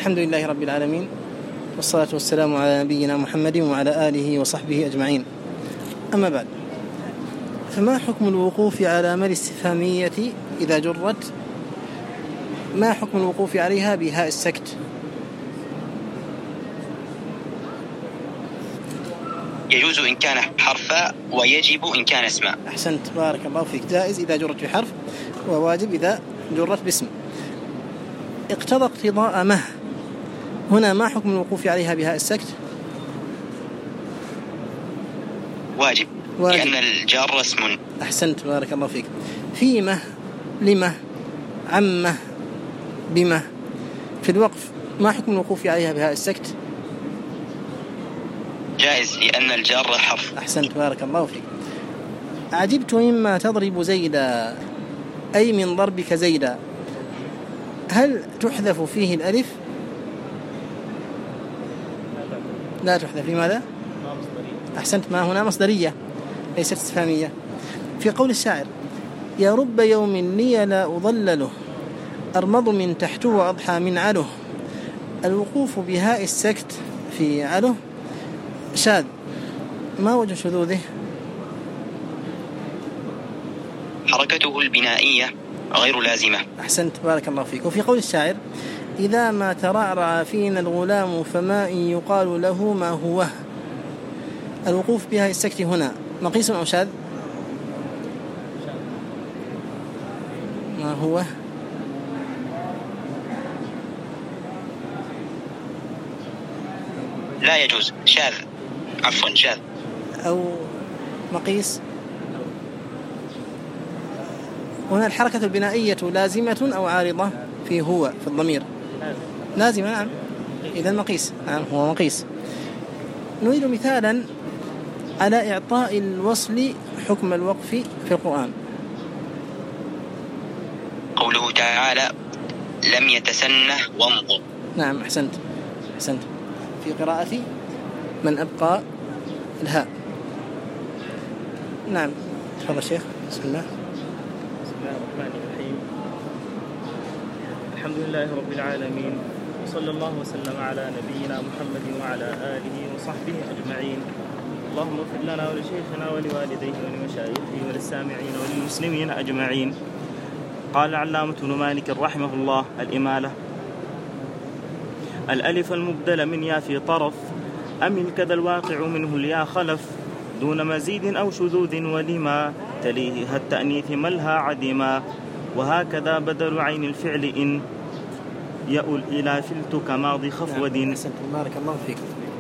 الحمد لله رب العالمين، والصلاة والسلام على نبينا محمد وعلى آله وصحبه أجمعين. أما بعد، فما حكم الوقوف على ما الاستفهامية إذا جرت؟ ما حكم الوقوف عليها بهاء السكت؟ يجوز إن كان حرفا ويجب إن كان اسما. أحسنت، بارك الله فيك. جائز إذا جرت بحرف، وواجب إذا جرت باسم. اقتضى اقتضاء مه، هنا ما حكم الوقوف عليها بهاء السكت؟ واجب. لأن الجار اسم. أحسنت، بارك الله فيك. فيمه، لمه، عمه، بمه. في الوقف ما حكم الوقوف عليها بهاء السكت؟ جائز لأن الجار حرف. أحسنت، بارك الله فيك. عجبت مما تضرب زيدا، أي من ضربك زيدا، هل تحذف فيه الألف؟ لا تحذف. لماذا؟ أحسنت، ما هنا مصدرية ليست استفهامية. في قول الشاعر: يا رب يوم لي لا أضلله، أرمض من تحته وأضحى من عله. الوقوف بهاء السكت في عله شاذ، ما وجه شذوذه؟ حركته البنائية غير لازمة. أحسنت، بارك الله فيك. وفي قول الشاعر: إذا ما ترعرع فينا الغلام فما إن يقال له ما هو. الوقوف بها السكت هنا مقيس أو شاذ؟ ما هو؟ لا يجوز. شاذ، عفوا شاذ. أو مقيس؟ هنا الحركة البنائية لازمة أو عارضة في هو في الضمير؟ لازمة. نعم، إذا مقيس. نعم، هو مقيس. نريد مثالا على إعطاء الوصل حكم الوقف في القرآن. قوله تعالى: لم يتسنه وانظر. نعم، أحسنت. في قراءة من أبقى الهاء. نعم، تفضل شيخ. بسم الله. بسم الله الرحمن الرحيم. الحمد لله رب العالمين، وصلى الله وسلم على نبينا محمد وعلى آله وصحبه أجمعين. اللهم اغفر لنا ولشيخنا ولوالديه ولمشايخه وللسامعين وللمسلمين أجمعين. قال العلامة ابن مالك رحمه الله: الإمالة: الألف المبدل من يا في طرف، أمل كذا الواقع منه اليا خلف، دون مزيد أو شذوذ، ولما تليه التأنيث ملها عدما، وهكذا بدل عين الفعل إن يؤل إلى فلت كماضي خفود. بارك الله فيك.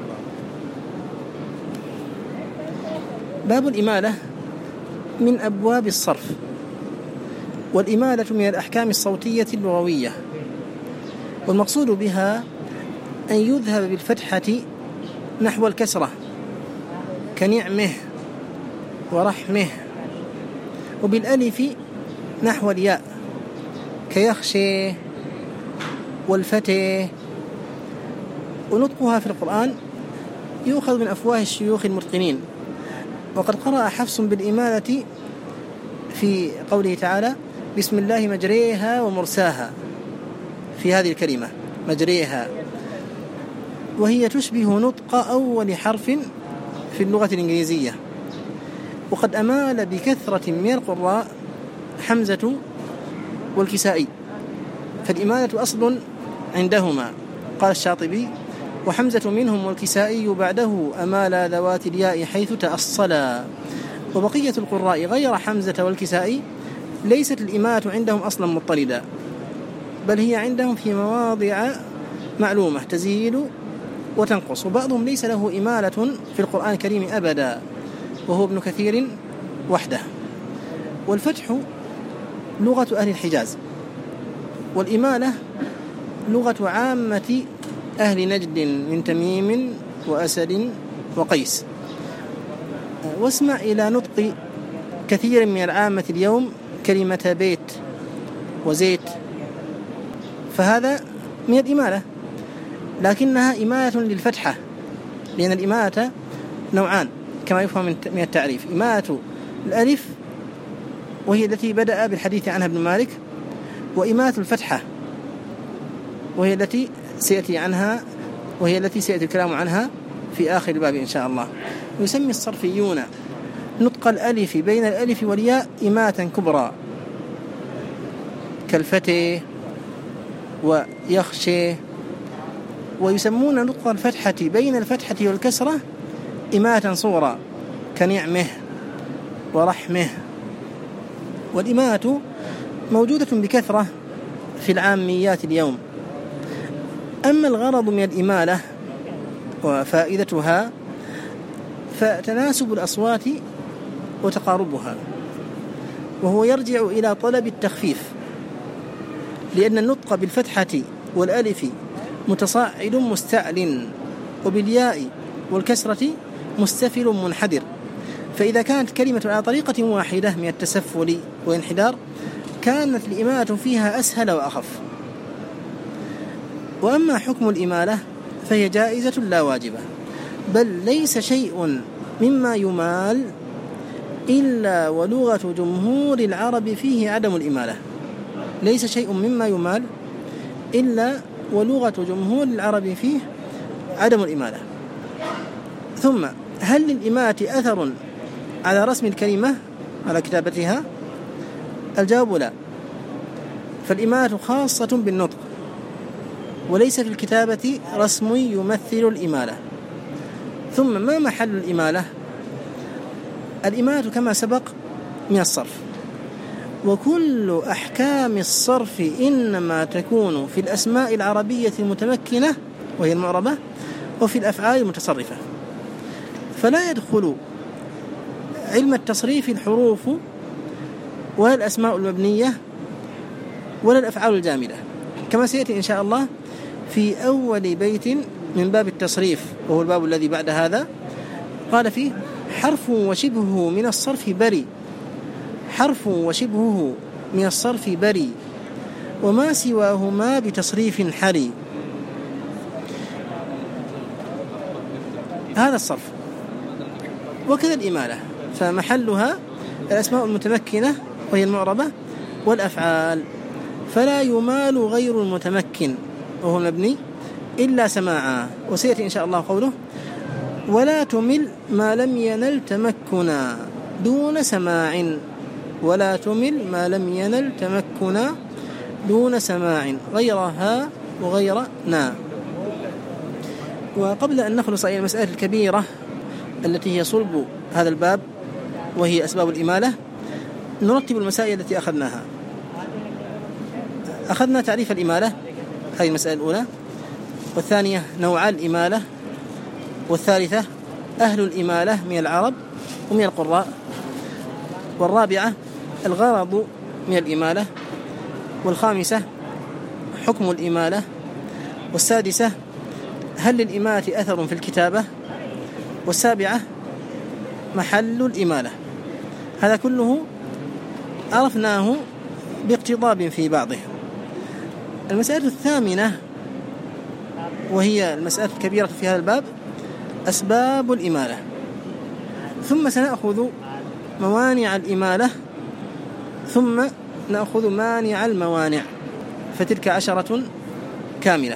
باب الإمالة من أبواب الصرف، والإمالة من الأحكام الصوتية اللغوية، والمقصود بها أن يذهب بالفتحة نحو الكسرة كنعمه ورحمه، وبالألف نحو الياء كيخشي والفتي. ونطقها في القرآن يؤخذ من أفواه الشيوخ المتقنين، وقد قرأ حفص بالإمالة في قوله تعالى: بسم الله مجريها ومرساها، في هذه الكلمة مجريها، وهي تشبه نطق أول حرف في اللغة الإنجليزية. وقد أمال بكثرة من القراء حمزة والكسائي، فالإمالة أصل عندهما. قال الشاطبي: وحمزة منهم والكسائي بعده أمال ذوات الياء حيث تأصلا. وبقية القراء غير حمزة والكسائي ليست الإمالة عندهم أصلا مضطردا، بل هي عندهم في مواضع معلومة تزيد وتنقص، وبعضهم ليس له إمالة في القرآن الكريم أبدا، وهو ابن كثير وحده. والفتح لغة أهل الحجاز، والإمالة لغة عامة أهل نجد من تميم وأسد وقيس. واسمع إلى نطق كثير من العامة اليوم كلمة بيت وزيت، فهذا من الإمالة، لكنها إمالة للفتحة، لأن الإمالة نوعان كما يفهم من التعريف: إمالة الألف وهي التي بدأ بالحديث عنها ابن مالك، وإمالة الفتحة وهي التي سيأتي عنها، وهي التي سيأتي الكلام عنها في آخر الباب إن شاء الله. يسمي الصرفيون نطق الألف بين الألف والياء إماتة كبرى كالفتى ويخشى، ويسمون نطق الفتحة بين الفتحة والكسرة إماتة صغرى كنعمه ورحمه. والإماتة موجودة بكثرة في العاميات اليوم. أما الغرض من الإمالة وفائدتها فتناسب الأصوات وتقاربها، وهو يرجع إلى طلب التخفيف، لأن النطق بالفتحة والألف متصاعد مستعل، وبالياء والكسرة مستفل منحدر. فإذا كانت كلمة على طريقة واحدة من التسفل والانحدار كانت الإمالة فيها أسهل وأخف. وأما حكم الإمالة فهي جائزة لا واجبة، بل ليس شيء مما يمال إلا ولغة جمهور العرب فيه عدم الإمالة. ليس شيء مما يمال إلا ولغة جمهور العرب فيه عدم الإمالة. ثم هل للإمالة أثر على رسم الكلمة على كتابتها؟ الجواب لا، فالإمالة خاصة بالنطق، وليس في الكتابة رسم يمثل الإمالة. ثم ما محل الإمالة؟ الإمالة كما سبق من الصرف، وكل أحكام الصرف إنما تكون في الأسماء العربية المتمكنة وهي المعربة، وفي الأفعال المتصرفة. فلا يدخل علم التصريف الحروف ولا الأسماء المبنية ولا الأفعال الجامدة، كما سيأتي إن شاء الله في أول بيت من باب التصريف، وهو الباب الذي بعد هذا. قال فيه: حرف وشبهه من الصرف بري، حرف وشبهه من الصرف بري، وما سواهما بتصريف حري. هذا الصرف. وكذا الإمالة، فمحلها الأسماء المتمكنة وهي المعربة والأفعال، فلا يمال غير المتمكن وهو المبني إلا سماعا. وسيأتي إن شاء الله قوله: ولا تمل ما لم ينل تمكنا دون سماع، ولا تمل ما لم ينل تمكنا دون سماع غيرها وغير نا. وقبل أن نخلص إلى المسألة الكبيرة التي هي صلب هذا الباب وهي أسباب الإمالة، نرتب المسائل التي أخذناها. أخذنا تعريف الإمالة، هذه المسألة الأولى، والثانية نوع الإمالة، والثالثة أهل الإمالة من العرب ومن القراء، والرابعة الغرض من الإمالة، والخامسة حكم الإمالة، والسادسة هل للإمالة أثر في الكتابة، والسابعة محل الإمالة. هذا كله عرفناه باقتضاب في بعضه. المسألة الثامنة وهي المسألة الكبيرة في هذا الباب أسباب الإمالة، ثم سنأخذ موانع الإمالة، ثم نأخذ مانع الموانع، فتلك 10 كاملة.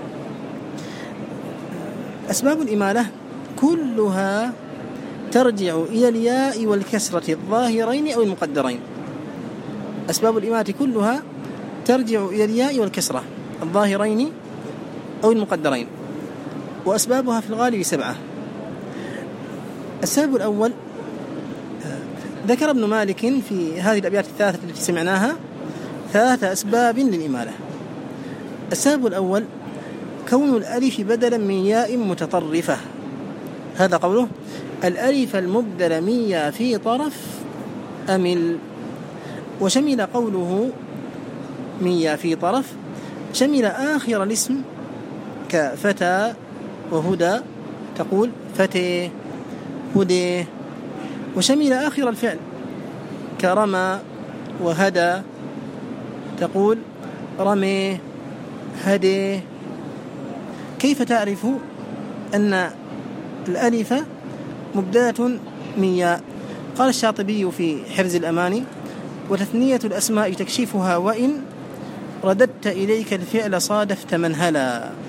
أسباب الإمالة كلها ترجع إلى الياء والكسرة الظاهرين أو المقدرين. أسباب الإمالة كلها ترجع إلى الياء والكسرة الظاهرين أو المقدرين، وأسبابها في الغالب 7. السبب الأول ذكر ابن مالك في هذه الأبيات الثلاثة التي سمعناها 3 أسباب للإمالة. السبب الأول كون الألف بدلا من ياء متطرفة، هذا قوله: الألف المبدل من ياء في طرف أمل. وشمل قوله من ياء في طرف شمل آخر الاسم كفتى وهدى، تقول فتى هدى. وشمل آخر الفعل كرمى وهدى، تقول رمي هدي. كيف تعرف أن الألف مبدلة من ياء؟ قال الشاطبي في حرز الأماني: وتثنية الأسماء تكشفها، وإن رددت إليك الفعل صادفت من هلا.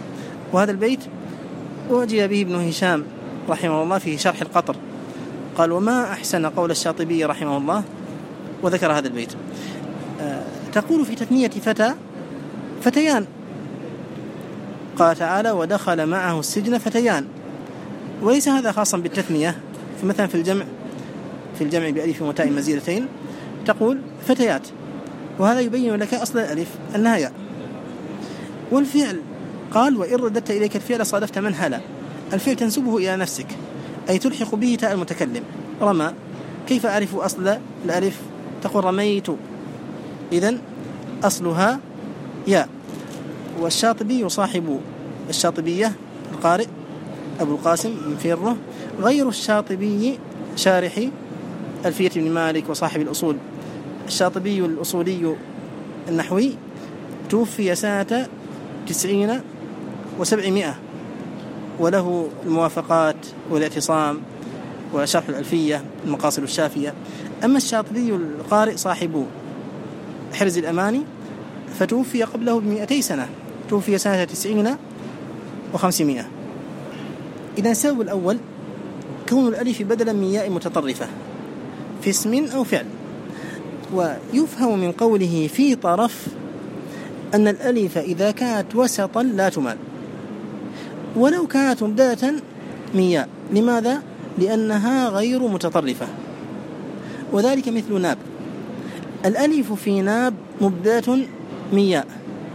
وهذا البيت أعجب به ابن هشام رحمه الله في شرح القطر، قال: وما أحسن قول الشاطبي رحمه الله، وذكر هذا البيت. تقول في تثنية فتى فتيان، قال تعالى: ودخل معه السجن فتيان، وليس هذا خاصا بالتثنية. فمثلا في الجمع بألف وتاء مزيدتين تقول فتيات، وهذا يبين لك أصل الألف أنها ياء. والفعل قال: وإن رددت إليك الفعل صادفت من هلا. الفعل تنسبه إلى نفسك، أي تلحق به تاء المتكلم. رمى، كيف أعرف أصل الألف؟ تقول رميت، إذن أصلها ياء. والشاطبي صاحب الشاطبية القارئ أبو القاسم من فيره، غير الشاطبي شارح ألفية ابن مالك وصاحب الأصول. الشاطبي الأصولي النحوي توفي سنة 90 و700، وله الموافقات والاعتصام وشرح الألفية المقاصد الشافية. أما الشاطبي القارئ صاحب حرز الأماني فتوفي قبله ب200 سنة، توفي سنة 90 و500. إذا السبب الأول كون الألف بدلا من ياء متطرفة في اسم أو فعل. ويفهم من قوله في طرف أن الألف إذا كانت وسطا لا تمال، ولو كانت مبدلة من ياء. لماذا؟ لأنها غير متطرفة، وذلك مثل ناب. الألف في ناب مبدلة من ياء.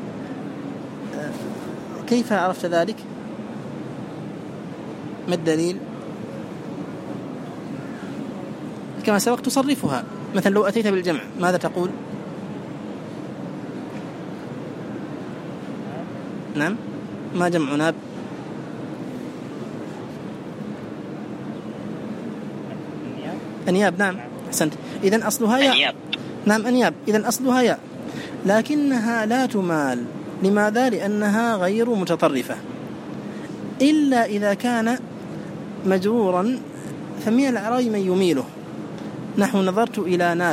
كيف عرفت ذلك؟ ما الدليل؟ كما سبق تصرفها. مثلا لو أتيت بالجمع ماذا تقول؟ نعم، ما جمع ناب؟ أنياب. نعم، أحسنت. إذن أصلها ياء. نعم، أنياب. إذن أصلها ياء، لكنها لا تمال. لماذا؟ لأنها غير متطرفة، إلا إذا كان مجرورا، فمن الأعراب من يميله، نحو نظرت إلى ناب،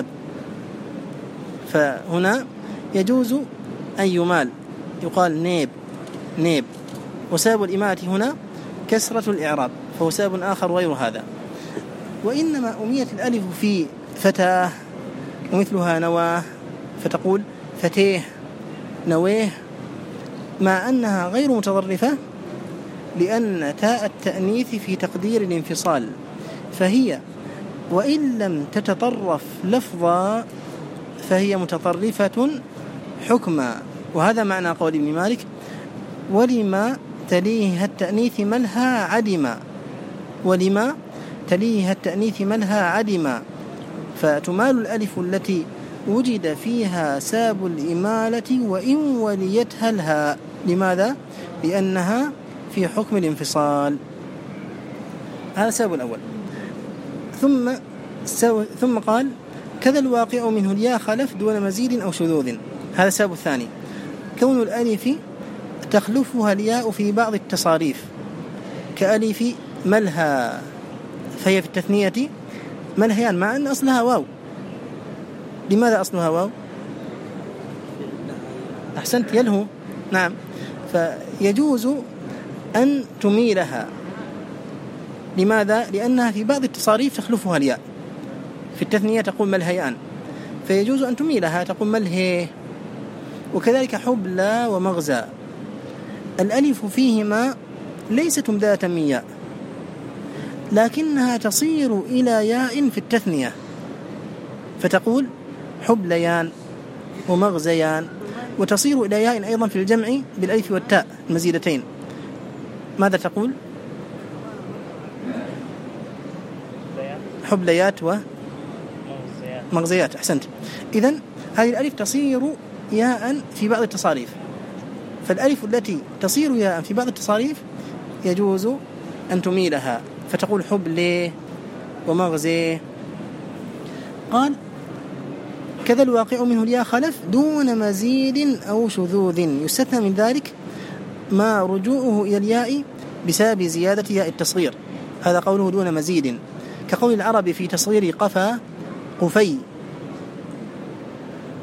فهنا يجوز أن يمال، يقال نيب نيب. وسبب الإمالة هنا كسرة الإعراب، فهو سبب آخر غير هذا. وإنما أميت الألف في فتاه ومثلها نواه، فتقول فتيه نويه، مع أنها غير متطرفة، لأن تاء التأنيث في تقدير الانفصال، فهي وإن لم تتطرف لفظا فهي متطرفة حكما. وهذا معنى قول ابن مالك: ولما تليه التأنيث ملها عدما. ولما تليه التأنيث ملها عدما، فتمال الألف التي وجد فيها ساب الإمالة وإن وليتها الهاء. لماذا؟ لأنها في حكم الانفصال. هذا السبب الأول. ثم قال: كذا الواقع منه الياء خلف دون مزيد أو شذوذ. هذا السبب الثاني، كون الألف تخلفها الياء في بعض التصاريف، كألف ملها، فهي في التثنية ملهيان، مع أن أصلها واو. لماذا أصلها واو؟ أحسنت، يلهو. نعم، فيجوز أن تميلها. لماذا؟ لأنها في بعض التصاريف تخلفها الياء، في التثنية تقول ملهيان، فيجوز أن تميلها تقول ملهي. وكذلك حبلى ومغزى، الألف فيهما ليست مبدلة من ياء، لكنها تصير إلى ياء في التثنية، فتقول حبليان ومغزيان، وتصير إلى ياء أيضا في الجمع بالألف والتاء المزيدتين. ماذا تقول؟ حبليات ومغزيات. أحسنت. إذن هذه الألف تصير ياء في بعض التصاريف، فالألف التي تصير ياء في بعض التصاريف يجوز أن تميلها، فتقول حبلي ومغزي. قال: كذا الواقع منه الياء خلف دون مزيد أو شذوذ، يستثنى من ذلك ما رجوعه إلى الياء بسبب زيادة ياء التصغير. هذا قوله دون مزيد، كقول العرب في تصغير قفا قفي.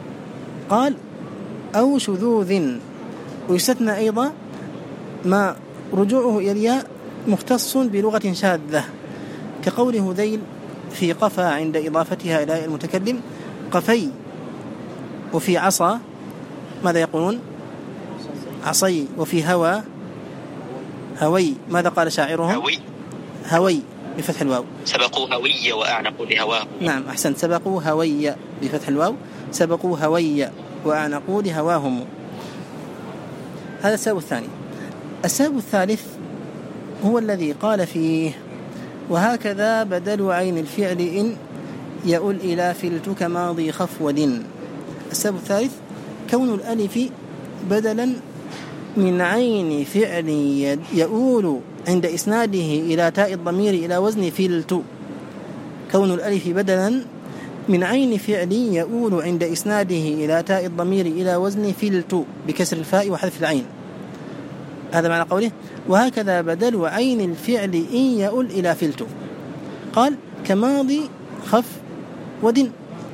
قال: أو شذوذ. ويستثنى أيضا ما رجوعه إلى الياء مختص بلغة شاذة، كقول هذيل في قفا عند إضافتها إلى المتكلم قفي. وفي عصا ماذا يقولون؟ عصي. وفي هوى هوي، ماذا قال شاعرهم؟ هوي بفتح الواو. سبقوا هوي وأعنقوا لهواه. نعم أحسنت، سبقوا هوي بفتح الواو، سبقوا هوي وأعنقوا لهواهم. هذا السبب الثاني. السبب الثالث هو الذي قال فيه وهكذا بدل عين الفعل إن يؤل إلى فلت كماضي خفود. السبب الثالث كون الألف بدلا من عين فعل يؤول عند إسناده إلى تاء الضمير إلى وزن فلت. كون الألف بدلا من عين فعل يؤول عند إسناده إلى تاء الضمير إلى وزن فلت بكسر الفاء وحذف العين. هذا معنى قوله وهكذا بدل عين الفعل إن يؤل إلى فلت. قال كماضي خف ودن.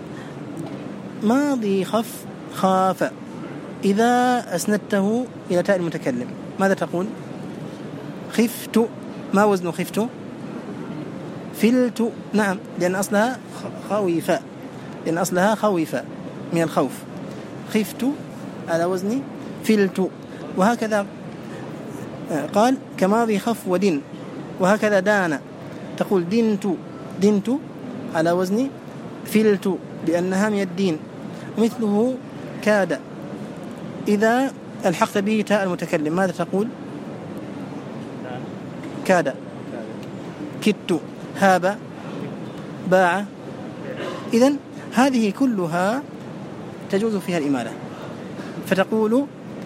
ماضي خف خاف إذا أسندته إلى تاء المتكلم ماذا تقول؟ خفت. ما وزن خفت؟ فلت. نعم لأن أصلها خوف، لأن أصلها خوف من الخوف. خفت على وزن فلت. وهكذا قال كماضي خف ودن. وهكذا دان تقول دنت على وزن فلت لأنها من الدين. مثله كاد إذا الحقت به تاء المتكلم ماذا تقول؟ كاد. كدت. هاب. باع. إذن هذه كلها تجوز فيها الإمالة. فتقول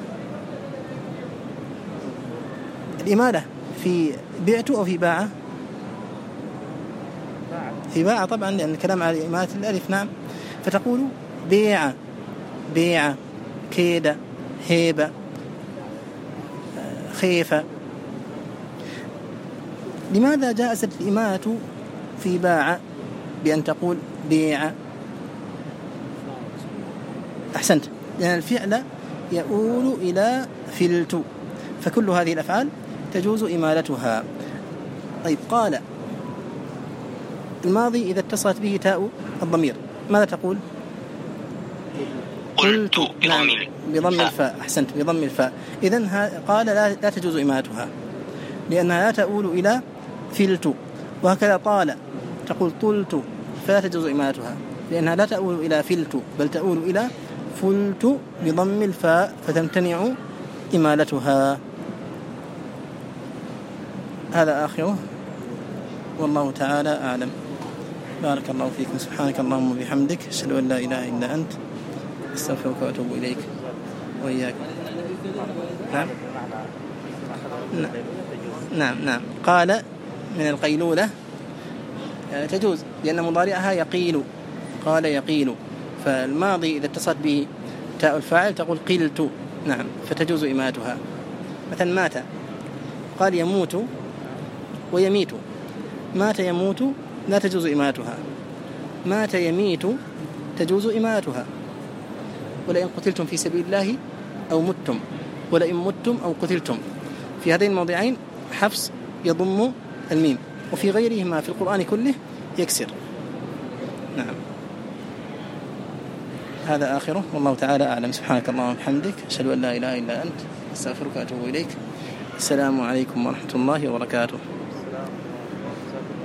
الإمالة في بعت أو في باع؟ في باع طبعا لأن الكلام على إمالة الألف. نعم. فتقول بيع كيد هيبة خيفة. لماذا جاءت الإمالة في باع بأن تقول بيع؟ أحسنت، لأن الفعل يؤول إلى فلت، فكل هذه الأفعال تجوز إمالتها. طيب قال الماضي إذا اتصلت به تاء الضمير ماذا تقول؟ قلت. نعم بضم الفاء. أحسنت بضم الفاء. إذن قال لا تجوز إمالتها لأنها لا تؤول إلى فلت. وهكذا طال تقول طلت فلا تجوز إمالتها لأنها لا تؤول إلى فلت بل تؤول إلى فلت بضم الفاء فتمتنع إمالتها. هذا آخره والله تعالى أعلم. بارك الله فيكم. سبحانك اللهم وبحمدك أشهد أن لا إله إلا أنت أستغفرك وأتوب إليك وإياك. نعم قال من القيلولة تجوز لأن مضارعها يقيل. قال يقيل، فالماضي إذا اتصلت به تاء الفاعل تقول قلت. نعم فتجوز إماتها. مثلا مات قال يموت ويميت. مات يموت لا تجوز إماتها. مات يميت تجوز إماتها. ولئن قتلتم في سبيل الله أو متم، ولئن متم أو قتلتم. في هذين الموضعين حفص يضم الميم، وفي غيرهما في القرآن كله يكسر. نعم هذا آخره والله تعالى أعلم. سبحانك اللهم وبحمدك أشهد أن لا إله إلا أنت أستغفرك وأتوب إليك. السلام عليكم ورحمة الله وبركاته.